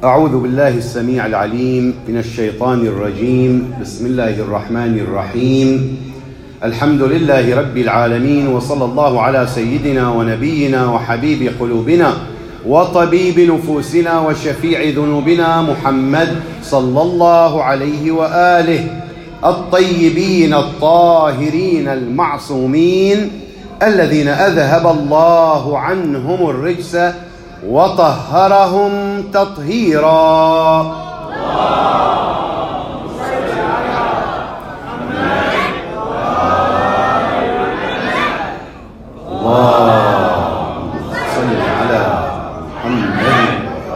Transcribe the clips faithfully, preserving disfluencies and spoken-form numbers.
أعوذ بالله السميع العليم من الشيطان الرجيم. بسم الله الرحمن الرحيم. الحمد لله رب العالمين، وصلى الله على سيدنا ونبينا وحبيب قلوبنا وطبيب نفوسنا وشفيع ذنوبنا محمد صلى الله عليه وآله الطيبين الطاهرين المعصومين الذين أذهب الله عنهم الرجس وطهرهم تطهيرا. اللهم صل على محمد اللهم صل على محمد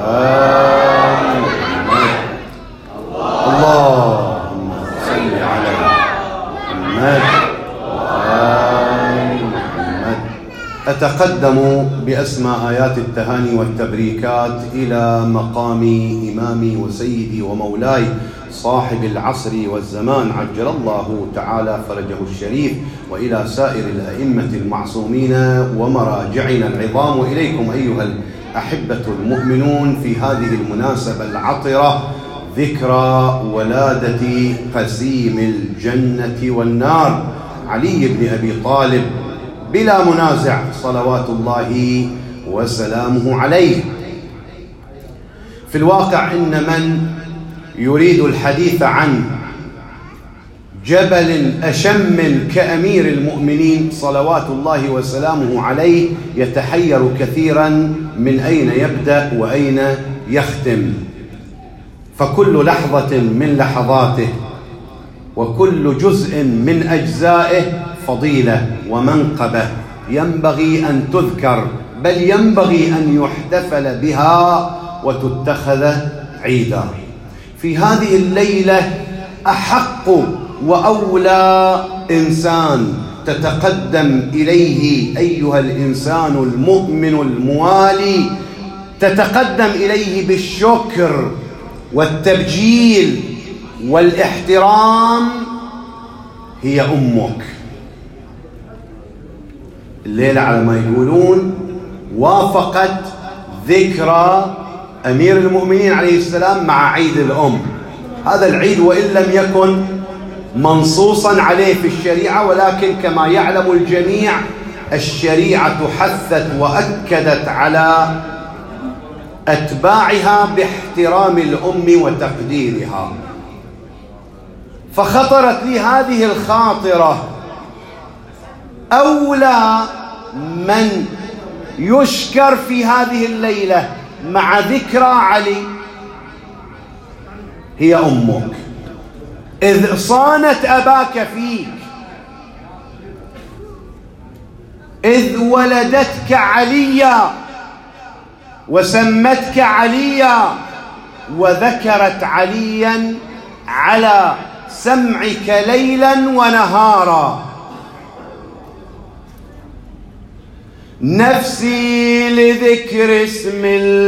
اللهم صل على محمد. أتقدم بأسمى آيات التهاني والتبريكات إلى مقام إمامي وسيدي ومولاي صاحب العصر والزمان عجل الله تعالى فرجه الشريف، وإلى سائر الأئمة المعصومين ومراجعنا العظام، وإليكم أيها الأحبة المؤمنون في هذه المناسبة العطرة، ذكرى ولادة قسيم الجنة والنار علي بن أبي طالب بلا منازع صلوات الله وسلامه عليه. في الواقع إن من يريد الحديث عن جبل أشم كأمير المؤمنين صلوات الله وسلامه عليه يتحير كثيرا من أين يبدأ وأين يختم، فكل لحظة من لحظاته وكل جزء من أجزائه فضيلة ومنقبة ينبغي أن تذكر، بل ينبغي أن يحتفل بها وتتخذ عيدا. في هذه الليلة أحق وأولى إنسان تتقدم إليه أيها الإنسان المؤمن الموالي، تتقدم إليه بالشكر والتبجيل والاحترام، هي أمك. الليلة على ما يقولون وافقت ذكرى أمير المؤمنين عليه السلام مع عيد الأم. هذا العيد وإن لم يكن منصوصا عليه في الشريعة، ولكن كما يعلم الجميع الشريعة حثت وأكدت على أتباعها باحترام الأم وتقديرها. فخطرت لي هذه الخاطرة، أولى من يشكر في هذه الليلة مع ذكرى علي هي أمك، إذ صانت أباك فيك، إذ ولدتك عليا وسمتك عليا وذكرت عليا على سمعك ليلا ونهارا. نفسي لذكر اسم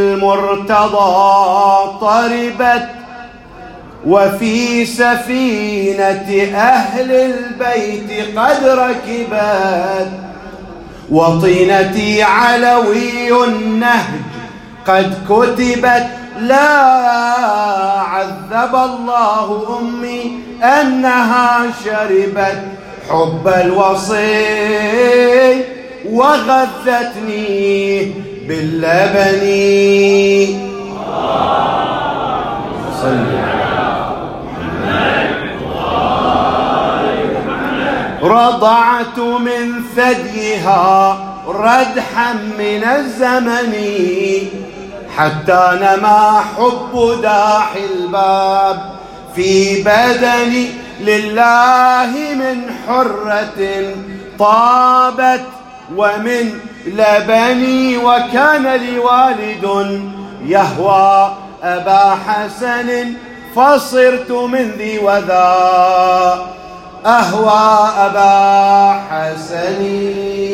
المرتضى طربت، وفي سفينة أهل البيت قد ركبت، وطينتي علوي النهج قد كتبت. لا عذب الله أمي أنها شربت حب الوصي وغذتني باللبن. صل على محمد. رضعت من ثديها ردحا من الزمن، حتى نما حب داح الباب في بدني، لله من حرة طابت ومن لبني، وكان لي والد يهوى أبا حسن، فصرت من ذي وذا أهوى أبا حسن.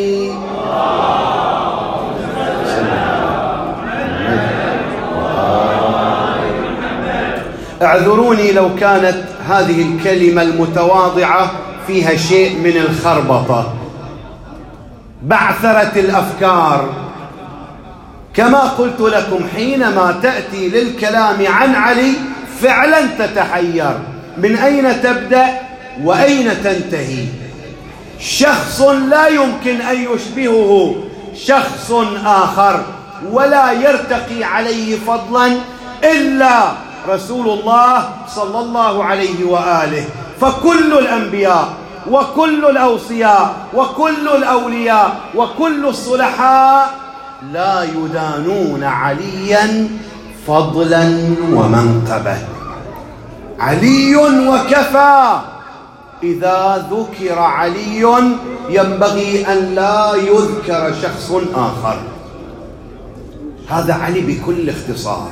اعذروني لو كانت هذه الكلمة المتواضعة فيها شيء من الخربطة، بعثرة الأفكار، كما قلت لكم حينما تأتي للكلام عن علي فعلا تتحير من أين تبدأ وأين تنتهي. شخص لا يمكن أن يشبهه شخص آخر ولا يرتقي عليه فضلا إلا رسول الله صلى الله عليه وآله. فكل الأنبياء وكل الأوصياء وكل الأولياء وكل الصلحاء لا يدانون عليا فضلا ومنقبة. علي وكفى. إذا ذكر علي ينبغي أن لا يذكر شخص آخر. هذا علي بكل اختصار.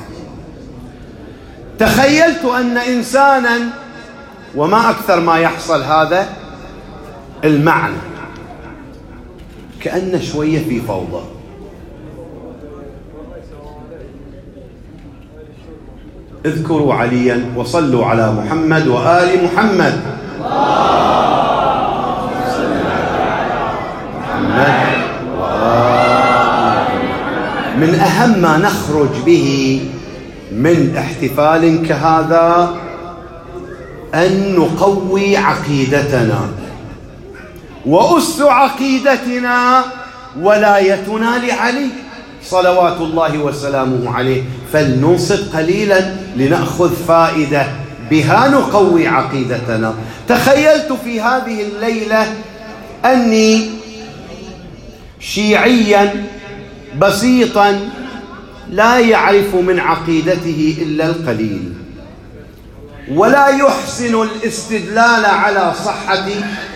تخيلت أن إنسانا، وما أكثر ما يحصل هذا المعنى، كأن شوية في فوضى. اذكروا عليا وصلوا على محمد وآل محمد. من أهم ما نخرج به من احتفال كهذا أن نقوي عقيدتنا، وأس عقيدتنا ولايتنا لعلي صلوات الله وسلامه عليه. فلننصت قليلا لنأخذ فائدة بها نقوي عقيدتنا. تخيلت في هذه الليلة أني شيعيا بسيطا لا يعرف من عقيدته إلا القليل، ولا يحسن الاستدلال على صحة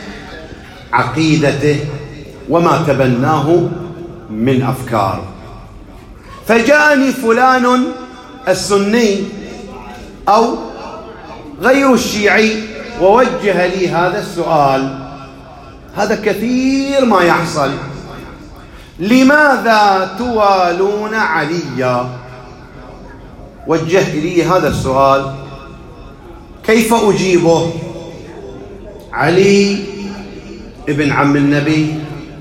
عقيدته وما تبناه من أفكار. فجاءني فلان السني أو غير الشيعي ووجه لي هذا السؤال. هذا كثير ما يحصل: لماذا توالون عليا؟ وجه لي هذا السؤال، كيف أجيبه؟ علي ابن عم النبي،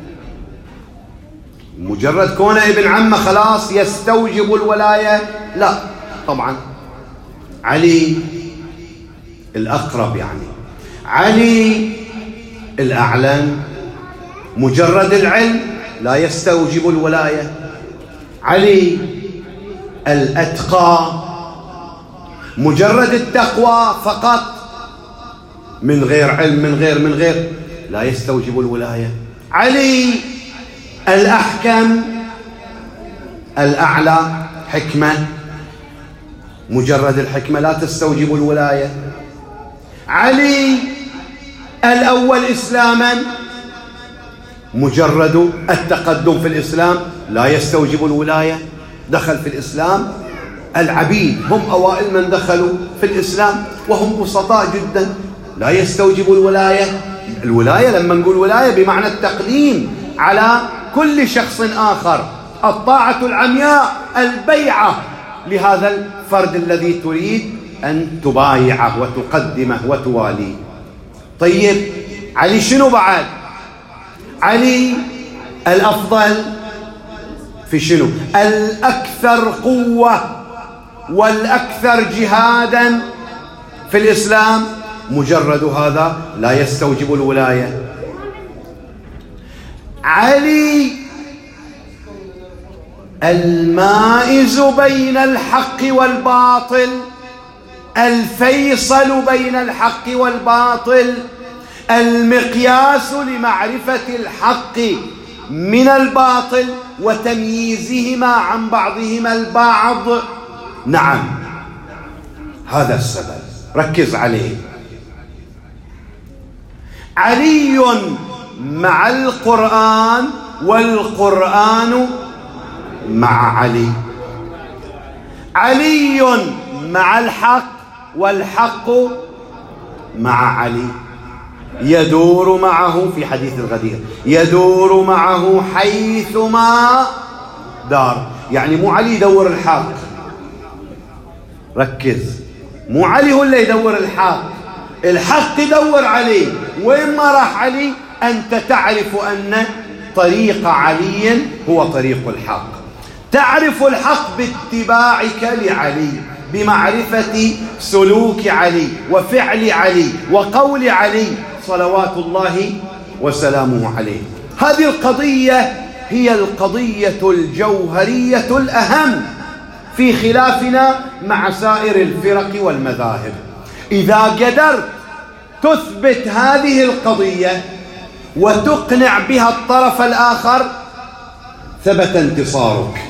مجرد كونه ابن عمه خلاص يستوجب الولاية؟ لا طبعا. علي الأقرب، يعني علي الأعلم. مجرد العلم لا يستوجب الولاية. علي الأتقى، مجرد التقوى فقط من غير علم من غير من غير لا يستوجب الولاية. علي الأحكم، الأعلى حكمة، مجرد الحكمة لا تستوجب الولاية. علي الأول إسلاما، مجرد التقدم في الإسلام لا يستوجب الولاية. دخل في الإسلام العبيد، هم أوائل من دخلوا في الإسلام وهم بسطاء جدا، لا يستوجب الولاية. الولاية لما نقول ولاية بمعنى التقديم على كل شخص آخر، الطاعة العمياء، البيعة لهذا الفرد الذي تريد أن تبايعه وتقدمه وتواليه. طيب علي شنو بعد؟ علي الأفضل في شنو؟ الأكثر قوة والأكثر جهادا في الإسلام، مجرد هذا لا يستوجب الولاية. علي المائز بين الحق والباطل، الفيصل بين الحق والباطل، المقياس لمعرفة الحق من الباطل وتمييزهما عن بعضهما البعض. نعم، هذا السبب، ركز عليه. علي مع القرآن والقرآن مع علي. علي مع الحق والحق مع علي. يدور معه في حديث الغدير، يدور معه حيثما دار. يعني مو علي يدور الحق، ركز، مو علي هو اللي يدور الحق، الحق يدور عليه. وين ما راح علي أنت تعرف أن طريق علي هو طريق الحق. تعرف الحق باتباعك لعلي، بمعرفة سلوك علي وفعل علي وقول علي صلوات الله وسلامه عليه. هذه القضية هي القضية الجوهرية الأهم في خلافنا مع سائر الفرق والمذاهب. إذا قدرت تثبت هذه القضية وتقنع بها الطرف الآخر ثبت انتصارك،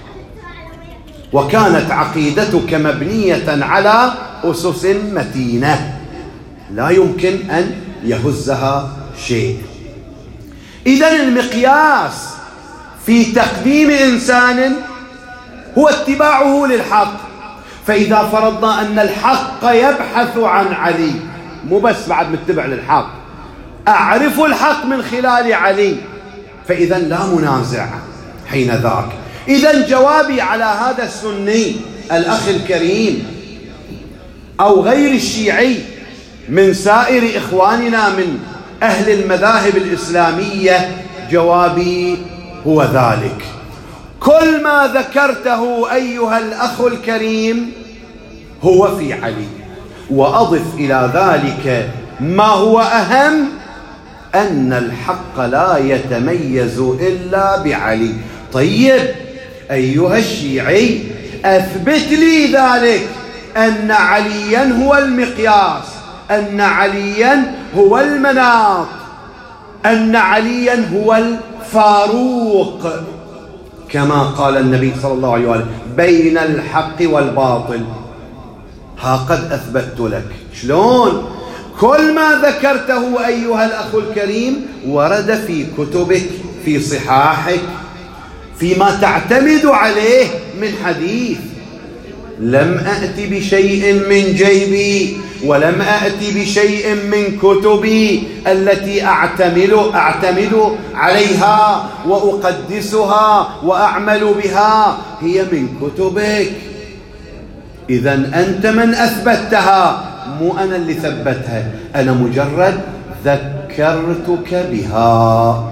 وكانت عقيدتك مبنية على أسس متينة لا يمكن أن يهزها شيء. إذن المقياس في تقديم إنسان هو اتباعه للحق. فإذا فرضنا أن الحق يبحث عن علي، مو بس بعد متبع للحق، أعرف الحق من خلال علي، فإذا لا منازع حين ذاك. إذن جوابي على هذا السني الأخ الكريم أو غير الشيعي من سائر إخواننا من أهل المذاهب الإسلامية، جوابي هو ذلك: كل ما ذكرته أيها الأخ الكريم هو في علي، وأضف إلى ذلك ما هو أهم، أن الحق لا يتميز إلا بعلي. طيب أيها الشيعي، أثبت لي ذلك، أن عليا هو المقياس، أن عليا هو المناط، أن عليا هو الفاروق، كما قال النبي صلى الله عليه وسلم: بين الحق والباطل. ها قد أثبتت لك. شلون؟ كل ما ذكرته أيها الأخ الكريم ورد في كتبك، في صحاحك، فيما تعتمد عليه من حديث. لم أأتي بشيء من جيبي، ولم أأتي بشيء من كتبي التي أعتمد, أعتمد عليها وأقدسها وأعمل بها، هي من كتبك. إذن أنت من أثبتها، مو أنا اللي ثبتها، أنا مجرد ذكرتك بها.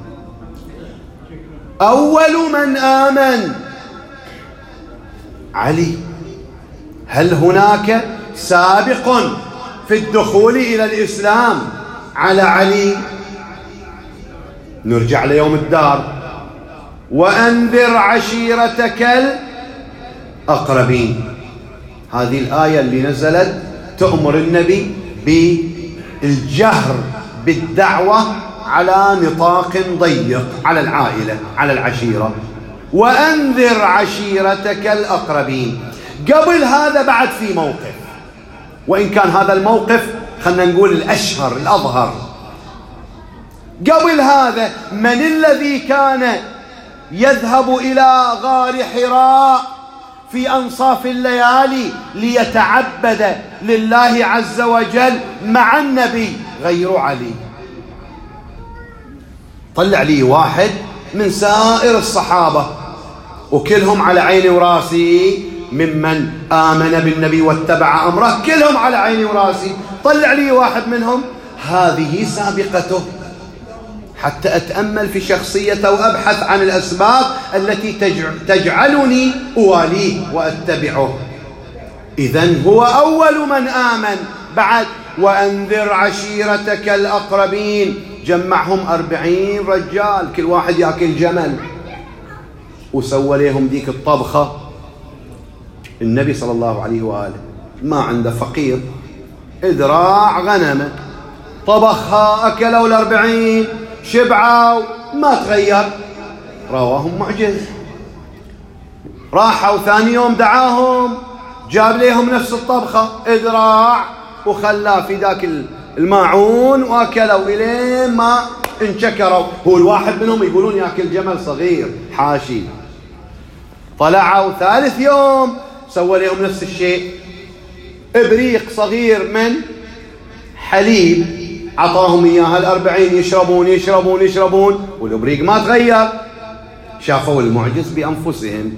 أول من آمن علي. هل هناك سابق في الدخول إلى الإسلام على علي؟ نرجع ليوم الدار: وأنذر عشيرتك الأقربين. هذه الآية اللي نزلت تأمر النبي بالجهر بالدعوة على نطاق ضيق على العائلة، على العشيرة. وأنذر عشيرتك الأقربين. قبل هذا بعد في موقف، وإن كان هذا الموقف خلنا نقول الأشهر الأظهر. قبل هذا من الذي كان يذهب إلى غار حراء في أنصاف الليالي ليتعبد لله عز وجل مع النبي غير علي؟ طلع لي واحد من سائر الصحابة وكلهم على عيني وراسي ممن آمن بالنبي واتبع أمره، كلهم على عيني وراسي. طلع لي واحد منهم هذه سابقته، حتى أتأمل في شخصيته وأبحث عن الأسباب التي تجعلني أواليه وأتبعه. إذن هو أول من آمن. بعد وأنذر عشيرتك الأقربين، جمعهم أربعين رجال، كل واحد يأكل جمل، وسوى لهم ديك الطبخة. النبي صلى الله عليه وآله ما عنده فقير، إذراع غنمه، طبخها، أكلوا الأربعين، شبعوا، ما تغير. رواهم معجز. راحوا ثاني يوم دعاهم، جاب لهم نفس الطبخة، إذراع، وخلاه في ذاك الماعون، وأكلوا إلين ما انشكروا. هو الواحد منهم يقولون يأكل جمل صغير حاشي. طلعوا ثالث يوم سوى لهم نفس الشيء، إبريق صغير من حليب، عطاهم إياها الأربعين، يشربون يشربون يشربون، والإبريق ما تغير. شافوا المعجز بأنفسهم.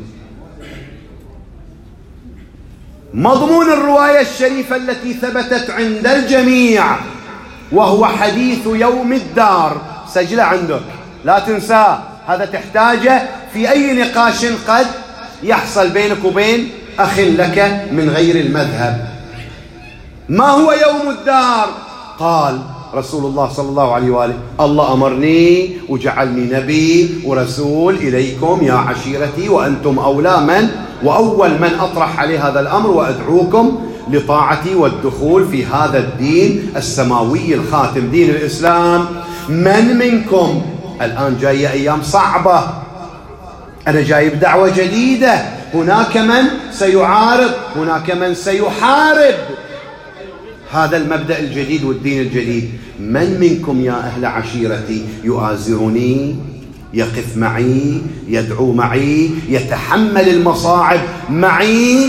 مضمون الرواية الشريفة التي ثبتت عند الجميع وهو حديث يوم الدار، سجله عندك لا تنساه، هذا تحتاجه في أي نقاش قد يحصل بينك وبين أخ لك من غير المذهب. ما هو يوم الدار؟ قال رسول الله صلى الله عليه وآله: الله أمرني وجعلني نبي ورسول إليكم يا عشيرتي وأنتم أولى من وأول من أطرح عليه هذا الأمر، وأدعوكم لطاعتي والدخول في هذا الدين السماوي الخاتم دين الإسلام. من منكم الآن جاية أيام صعبة، أنا جايب دعوة جديدة، هناك من سيعارض، هناك من سيحارب هذا المبدأ الجديد والدين الجديد. من منكم يا أهل عشيرتي يؤازرني، يقف معي، يدعو معي، يتحمل المصاعب معي؟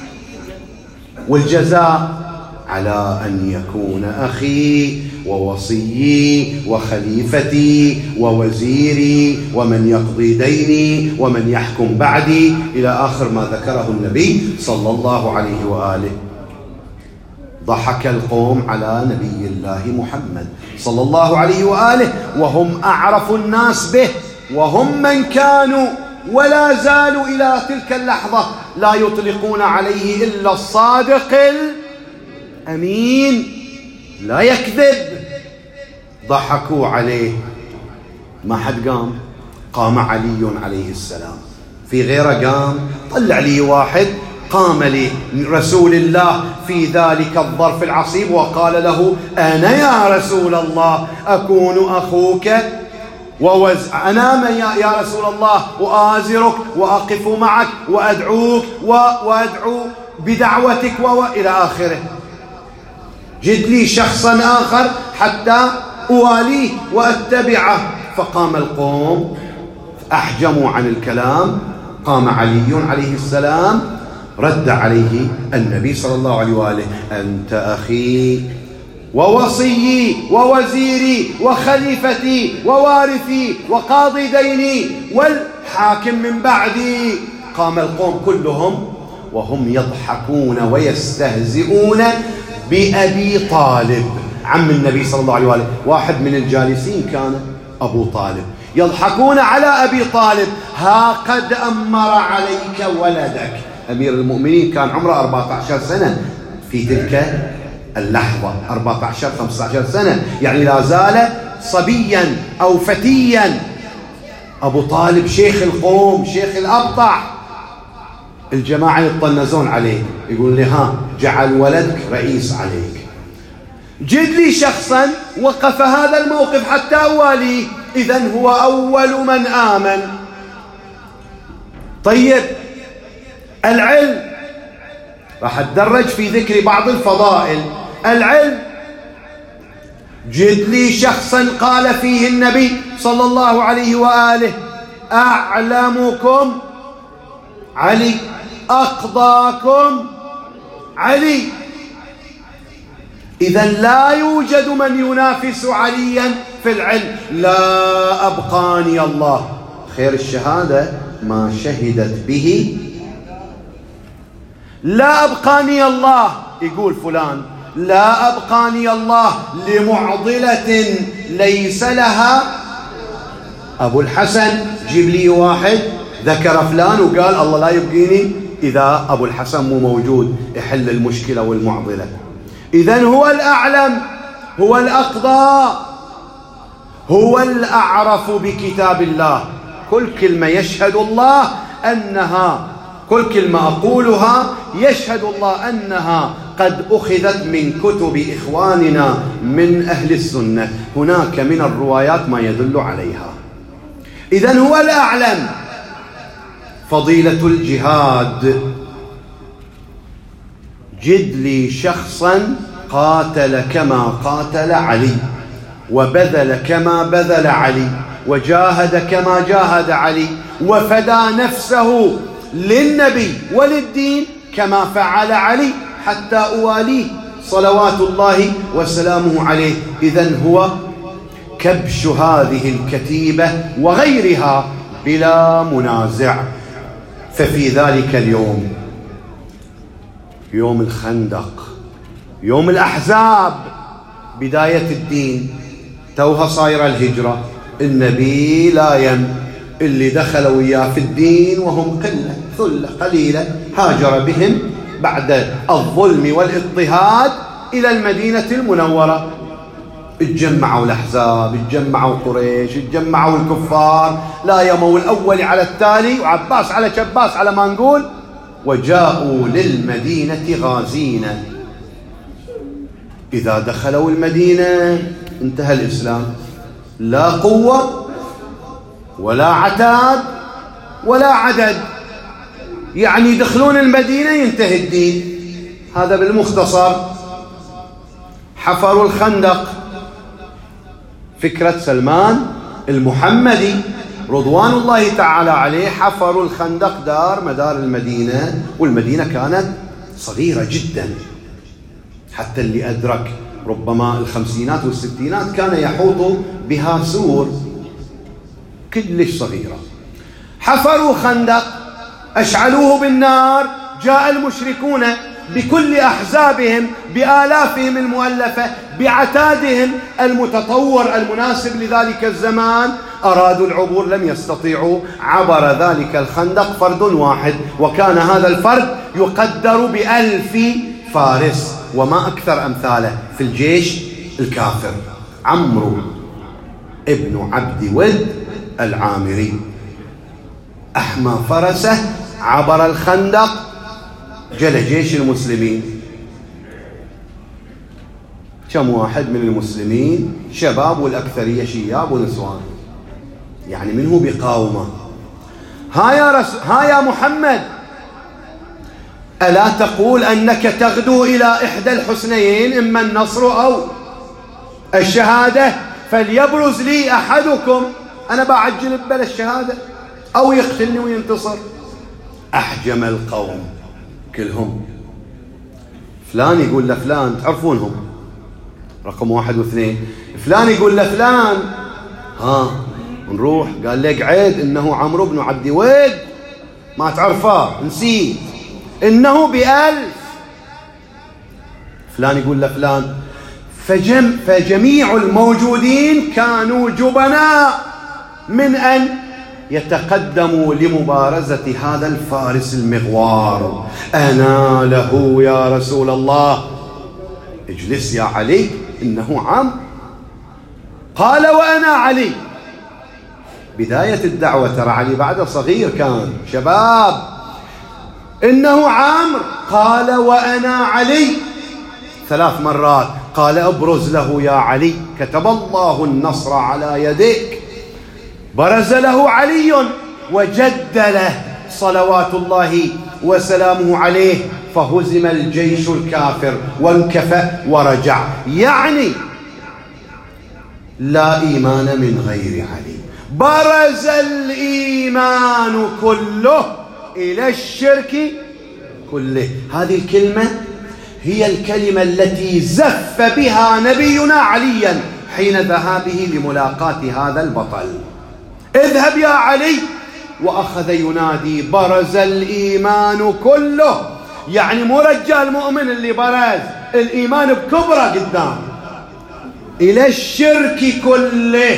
والجزاء على أن يكون أخي ووصيي وخليفتي ووزيري ومن يقضي ديني ومن يحكم بعدي، إلى آخر ما ذكره النبي صلى الله عليه وآله. ضحك القوم على نبي الله محمد صلى الله عليه وآله وهم أعرف الناس به، وهم من كانوا ولا زالوا إلى تلك اللحظة لا يطلقون عليه إلا الصادق الأمين لا يكذب. ضحكوا عليه، ما حد قام، قام علي عليه السلام. في غيره قام، طلع لي واحد قام لرسول الله في ذلك الظرف العصيب وقال له: أنا يا رسول الله أكون أخوك ووز... أنا من يا... يا رسول الله وآزرك وأقف معك وأدعوك و... وأدعو بدعوتك و... إلى آخره. جد لي شخصا آخر حتى أواليه وأتبعه. فقام القوم أحجموا عن الكلام، قام علي عليه السلام رد عليه النبي صلى الله عليه وآله: أنت أخي ووصيي ووزيري وخليفتي ووارثي وقاضي ديني والحاكم من بعدي. قام القوم كلهم وهم يضحكون ويستهزئون بأبي طالب عم النبي صلى الله عليه وآله. واحد من الجالسين كان أبو طالب، يضحكون على أبي طالب: ها قد أمر عليك ولدك. أمير المؤمنين كان عمره أربعة عشر سنة في تلك اللحظة، أربعة عشر خمسة عشر سنة، يعني لا زال صبيا أو فتيا. أبو طالب شيخ القوم، شيخ الأبطع. الجماعة يطنزون عليه، يقول لي: ها جعل ولدك رئيس عليك. جد لي شخصا وقف هذا الموقف حتى أواليه، إذن هو أول من آمن. طيب العلم، راح أتدرج في ذكر بعض الفضائل. العلم، جد لي شخصا قال فيه النبي صلى الله عليه وآله: أعلمكم علي، أقضاكم علي. إذن لا يوجد من ينافس عليا في العلم. لا أبقاني الله، خير الشهادة ما شهدت به. لا أبقاني الله، يقول فلان: لا أبقاني الله لمعضلة ليس لها أبو الحسن. جيب لي واحد ذكر فلان وقال الله لا يبقيني إذا أبو الحسن مو موجود يحل المشكلة والمعضلة. إذن هو الأعلم، هو الأقضى، هو الأعرف بكتاب الله. كل كلمة يشهد الله أنها، كل كلمة أقولها يشهد الله أنها قد أخذت من كتب إخواننا من أهل السنة. هناك من الروايات ما يدل عليها. إذن هو الأعلم. فضيلة الجهاد، جد لي شخصا قاتل كما قاتل علي، وبذل كما بذل علي، وجاهد كما جاهد علي، وفدى نفسه للنبي وللدين كما فعل علي حتى أواليه صلوات الله وسلامه عليه. إذن هو كبش هذه الكتيبة وغيرها بلا منازع. ففي ذلك اليوم، يوم الخندق، يوم الأحزاب، بداية الدين، توها صايرة الهجرة، النبي لا يم، اللي دخلوا إياه في الدين وهم قلة ثلة قليلة، هاجر بهم بعد الظلم والاضطهاد إلى المدينة المنورة. اتجمعوا الأحزاب، اتجمعوا قريش، اتجمعوا الكفار، لا يموا الأول على التالي وعباس على شباس على ما نقول، وجاءوا للمدينة غازين. إذا دخلوا المدينة انتهى الإسلام، لا قوة ولا عتاد ولا عدد، يعني يدخلون المدينة ينتهي الدين. هذا بالمختصر. حفروا الخندق، فكرة سلمان المحمدي رضوان الله تعالى عليه، حفروا الخندق دار مدار المدينة، والمدينة كانت صغيرة جدا، حتى اللي أدرك ربما الخمسينات والستينات كان يحوط بها سور، كلش صغيرة. حفروا خندق، أشعلوه بالنار، جاء المشركون بكل أحزابهم، بآلافهم المؤلفة، بعتادهم المتطور المناسب لذلك الزمان، أرادوا العبور لم يستطيعوا. عبر ذلك الخندق فرد واحد، وكان هذا الفرد يقدر بألف فارس وما أكثر أمثاله في الجيش الكافر، عمرو ابن عبد ود العامري. أحمى فرسه، عبر الخندق، جل جيش المسلمين. كم واحد من المسلمين؟ شباب، والأكثرية شياب ونسوان، يعني منه بقاومة. ها يا رسول، ها يا محمد، ألا تقول أنك تغدو إلى إحدى الحسنيين، إما النصر أو الشهادة، فليبرز لي أحدكم، أنا بعجل ببل الشهادة أو يقتلني وينتصر. أحجم القوم كلهم، فلان يقول لفلان، تعرفونهم رقم واحد واثنين، فلان يقول لفلان ها نروح، قال لك عيد إنه عمرو بن عبد ود، ما تعرفه نسيت، إنه بألف. فلان يقول لفلان، فجم فجميع الموجودين كانوا جبناء من أن يتقدموا لمبارزة هذا الفارس المغوار. أنا له يا رسول الله، اجلس يا علي، إنه عم. قال وأنا علي. بداية الدعوة، ترى علي بعد صغير كان شباب. إنه عامر. قال وأنا علي. ثلاث مرات قال ابرز له يا علي، كتب الله النصر على يديك. برز له علي وجد له صلوات الله وسلامه عليه، فهزم الجيش الكافر وانكفأ ورجع. يعني لا إيمان من غير علي. برز الإيمان كله إلى الشرك كله. هذه الكلمة هي الكلمة التي زف بها نبينا عليا حين ذهابه لملاقاة هذا البطل. اذهب يا علي، وأخذ ينادي برز الإيمان كله، يعني مو رجال مؤمن اللي برز، الإيمان بكبره قدام، إلى الشرك كله.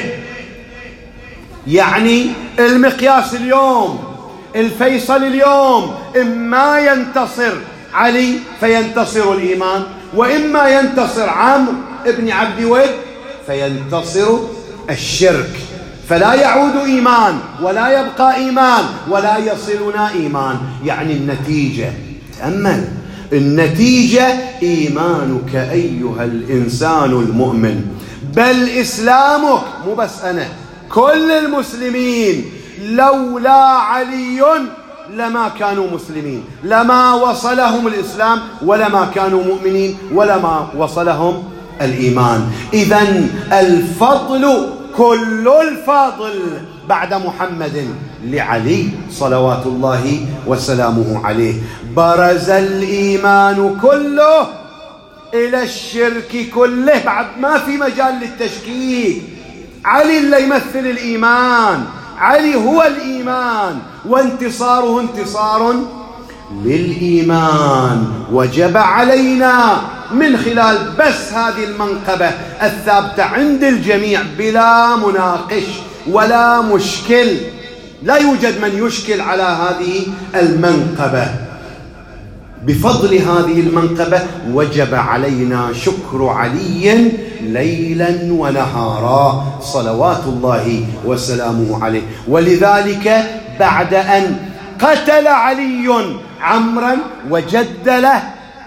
يعني المقياس اليوم، الفيصل اليوم، إما ينتصر علي فينتصر الإيمان، وإما ينتصر عمرو ابن عبد ود فينتصر الشرك، فلا يعود إيمان ولا يبقى إيمان ولا يصلنا إيمان. يعني النتيجة، تأمل، النتيجة إيمانك أيها الإنسان المؤمن، بل إسلامك، مو بس أنا، كل المسلمين. لولا علي لما كانوا مسلمين، لما وصلهم الإسلام، ولما كانوا مؤمنين، ولما وصلهم الإيمان. إذن الفضل كل الفضل بعد محمد لعلي صلوات الله وسلامه عليه. برز الإيمان كله إلى الشرك كله، بعد ما في مجال للتشكيك. علي اللي يمثل الإيمان، علي هو الإيمان، وانتصاره انتصار للإيمان. وجب علينا من خلال بس هذه المنقبة الثابتة عند الجميع بلا مناقش ولا مشكل، لا يوجد من يشكل على هذه المنقبة. بفضل هذه المنقبة وجب علينا شكر علي ليلا ونهارا صلوات الله وسلامه عليه. ولذلك بعد أن قتل علي عمرا وجدله،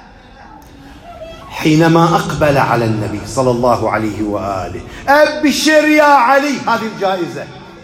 حينما أقبل على النبي صلى الله عليه وآله: أبشر يا علي، هذه الجائزة،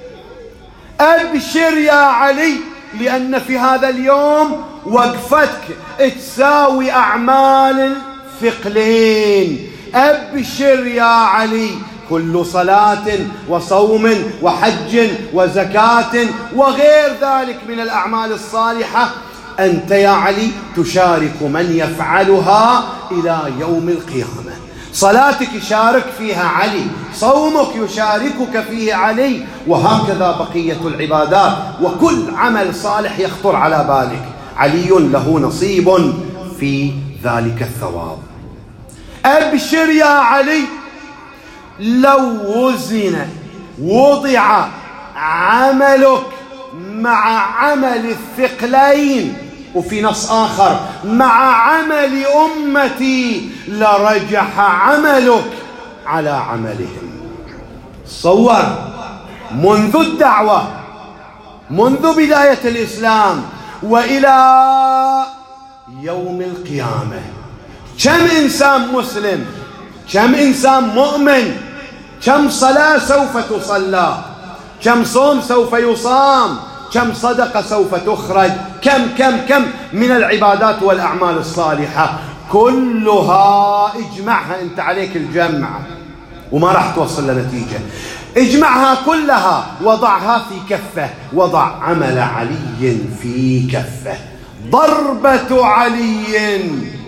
أبشر يا علي، لأن في هذا اليوم وقفتك تساوي أعمال الثقلين. أبشر يا علي، كل صلاة وصوم وحج وزكاة وغير ذلك من الأعمال الصالحة أنت يا علي تشارك من يفعلها إلى يوم القيامة. صلاتك يشارك فيها علي، صومك يشاركك فيه علي، وهكذا بقية العبادات وكل عمل صالح يخطر على بالك علي له نصيب في ذلك الثواب. أبشر يا علي، لو وزن وضع عملك مع عمل الثقلين، وفي نص آخر مع عمل أمتي، لرجح عملك على عملهم. صور منذ الدعوة، منذ بداية الإسلام وإلى يوم القيامة، كم إنسان مسلم، كم إنسان مؤمن، كم صلاة سوف تصلى، كم صوم سوف يصام، كم صدقة سوف تخرج، كم كم كم من العبادات والأعمال الصالحة، كلها اجمعها. أنت عليك الجمع وما راح توصل لنتيجة. اجمعها كلها، وضعها في كفة، وضع عمل علي في كفة. ضربة علي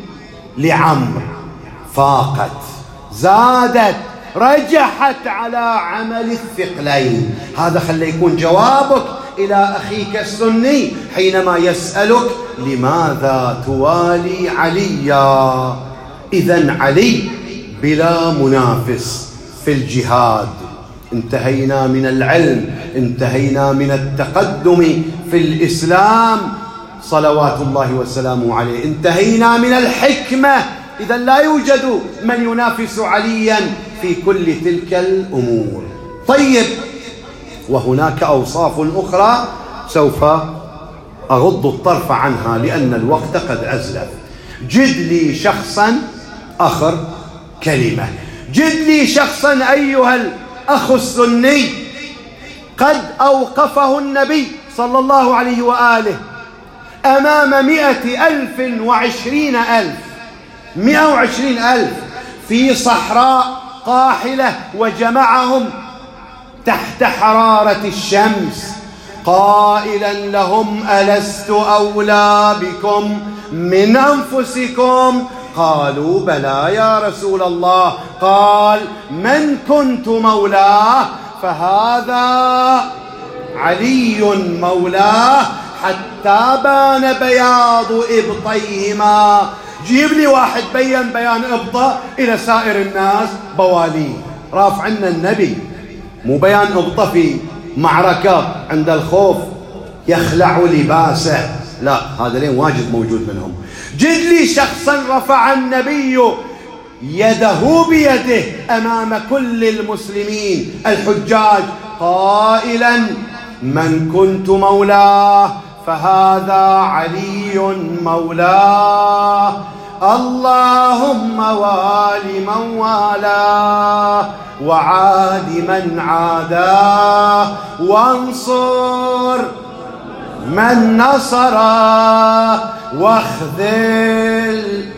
لعمر فاقت، زادت، رجحت على عمل الثقلين. هذا خلي يكون جوابك إلى أخيك السني حينما يسألك: لماذا توالي عليا؟ إذن علي بلا منافس في الجهاد. انتهينا من العلم، انتهينا من التقدم في الإسلام صلوات الله وسلامه عليه، انتهينا من الحكمة. إذن لا يوجد من ينافس عليا في كل تلك الأمور. طيب، وهناك أوصاف أخرى سوف أغض الطرف عنها لأن الوقت قد أزلف. جد لي شخصا، آخر كلمة، جد لي شخصا أيها الأخ السني قد أوقفه النبي صلى الله عليه وآله أمام مئة ألف وعشرين ألف مئة وعشرين ألف في صحراء قاحلة، وجمعهم تحت حرارة الشمس قائلا لهم: ألست أولى بكم من أنفسكم؟ قالوا: بلى يا رسول الله. قال: من كنت مولاه فهذا علي مولاه، حتى بان بياض إبطيهما. جيب لي واحد بين بيان إبطه إلى سائر الناس بواليه. رافع عنا النبي، مو بيان إبطه في معركة عند الخوف يخلع لباسه، لا، هذا لين واجد موجود منهم. جد لي شخصا رفع النبي يده بيده أمام كل المسلمين الحجاج قائلا: من كنت مولاه فهذا علي مولاه، اللهم وال من والاه وعاد من عاداه وانصر من نصره واخذل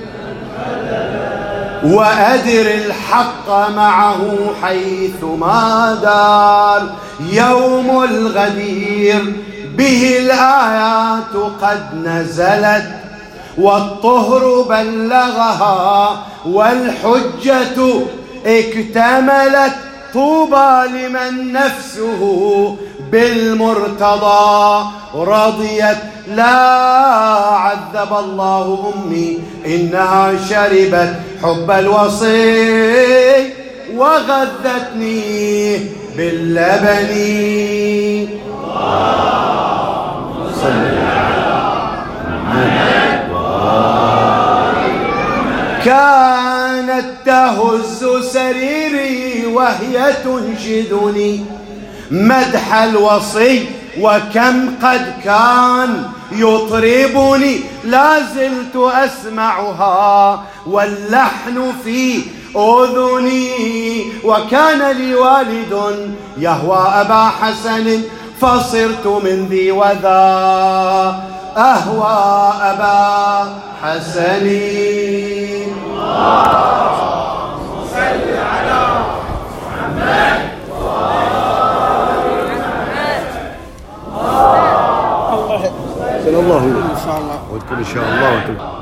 وأدر الحق معه حيثما دار. يوم الغدير به الآيات قد نزلت، والطهر بلغها والحجة اكتملت. طوبى لمن نفسه بالمرتضى رضيت، لا عذب الله أمي إنها شربت حب الوصي وغذتني باللبن. كانت تهز سريري وهي تنشدني مدح الوصي وكم قد كان يطربني، لا زلت أسمعها واللحن في أذني. وكان لي والد يهوى أبا حسن فصرت من ذي وذا أهوى أبا حسن. اللهم صل على محمد وآل محمد. الله إن شاء الله وإن شاء الله.